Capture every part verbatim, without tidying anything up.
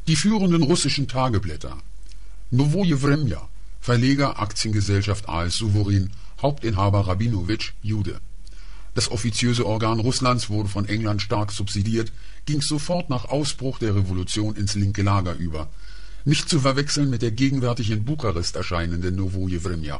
Die führenden russischen Tageblätter: Novoje Vremja, Verleger Aktiengesellschaft A S Suvorin, Hauptinhaber Rabinowitsch, Jude. Das offiziöse Organ Russlands wurde von England stark subsidiert, ging sofort nach Ausbruch der Revolution ins linke Lager über. Nicht zu verwechseln mit der gegenwärtig in Bukarest erscheinenden Novoje Vremja.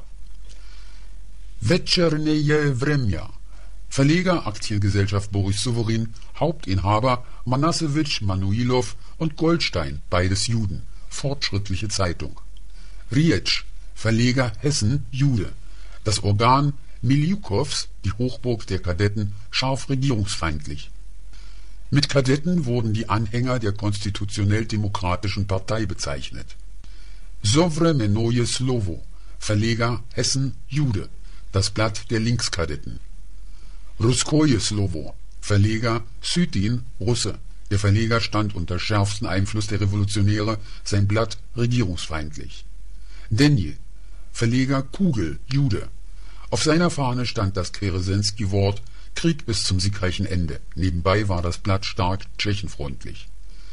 Večerneje Vremja, Verleger Aktiengesellschaft Boris Suvorin, Hauptinhaber Manassewitsch, Manuilov und Goldstein, beides Juden, Fortschrittliche Zeitung. Rietsch, Verleger Hessen, Jude. Das Organ Miljukows, die Hochburg der Kadetten, scharf regierungsfeindlich. Mit Kadetten wurden die Anhänger der konstitutionell-demokratischen Partei bezeichnet. Sovremenoje Slovo, Verleger Hessen, Jude, das Blatt der Linkskadetten. Russkoje Slovo, Verleger Sütin, Russe. Der Verleger stand unter schärfstem Einfluss der Revolutionäre, sein Blatt regierungsfeindlich. Denje, Verleger Kugel, Jude. Auf seiner Fahne stand das Keresensky-Wort Krieg bis zum siegreichen Ende. Nebenbei war das Blatt stark tschechenfreundlich.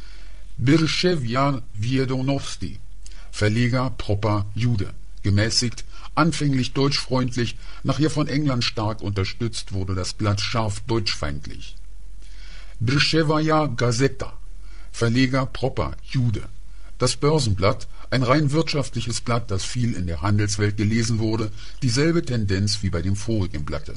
Birschewja Wiedonovsti, Verleger Propper, Jude. Gemäßigt, anfänglich deutschfreundlich, nachher von England stark unterstützt, wurde das Blatt scharf deutschfeindlich. Birschewaja Gazeta, Verleger Propper, Jude. Das Börsenblatt, ein rein wirtschaftliches Blatt, das viel in der Handelswelt gelesen wurde, dieselbe Tendenz wie bei dem vorigen Blatte.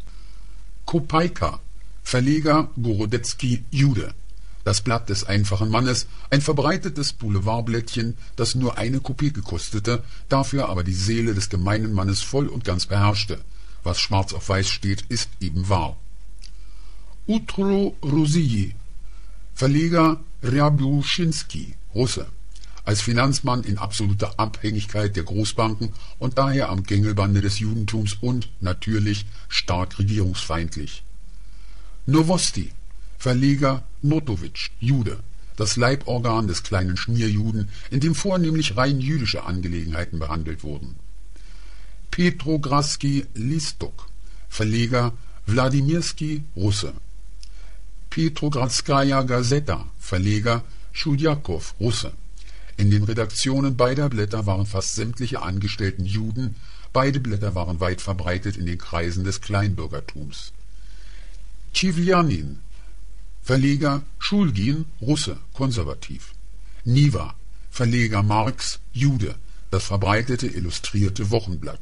Kopaika, Verleger Gorodetzky, Jude. Das Blatt des einfachen Mannes, ein verbreitetes Boulevardblättchen, das nur eine Kopeke kostete, dafür aber die Seele des gemeinen Mannes voll und ganz beherrschte. Was schwarz auf weiß steht, ist eben wahr. Utro Rosiji, Verleger Rjabuschinski, Russe. Als Finanzmann in absoluter Abhängigkeit der Großbanken und daher am Gängelbande des Judentums und, natürlich, stark regierungsfeindlich. Novosti, Verleger Notowitsch, Jude, das Leiborgan des kleinen Schmierjuden, in dem vornehmlich rein jüdische Angelegenheiten behandelt wurden. Petrogradski Listok, Verleger Wladimirski, Russe. Petrogradskaja Gazeta, Verleger Schudjakow, Russe. In den Redaktionen beider Blätter waren fast sämtliche Angestellten Juden, beide Blätter waren weit verbreitet in den Kreisen des Kleinbürgertums. Tschivljanin, Verleger Schulgin, Russe, konservativ. Niva, Verleger Marx, Jude, das verbreitete illustrierte Wochenblatt.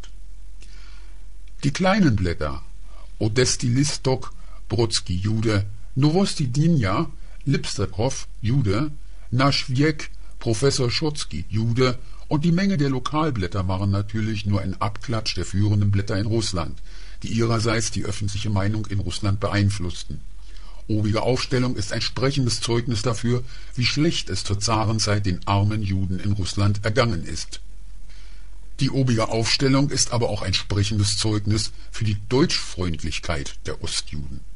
Die kleinen Blätter Odesti Listok, Brodsky, Jude, Novosti Dnia, Lipstakow, Jude, Naschwiek, Professor Schotsky, Jude, und die Menge der Lokalblätter waren natürlich nur ein Abklatsch der führenden Blätter in Russland, die ihrerseits die öffentliche Meinung in Russland beeinflussten. Obige Aufstellung ist ein sprechendes Zeugnis dafür, wie schlecht es zur Zarenzeit den armen Juden in Russland ergangen ist. Die obige Aufstellung ist aber auch ein sprechendes Zeugnis für die Deutschfreundlichkeit der Ostjuden.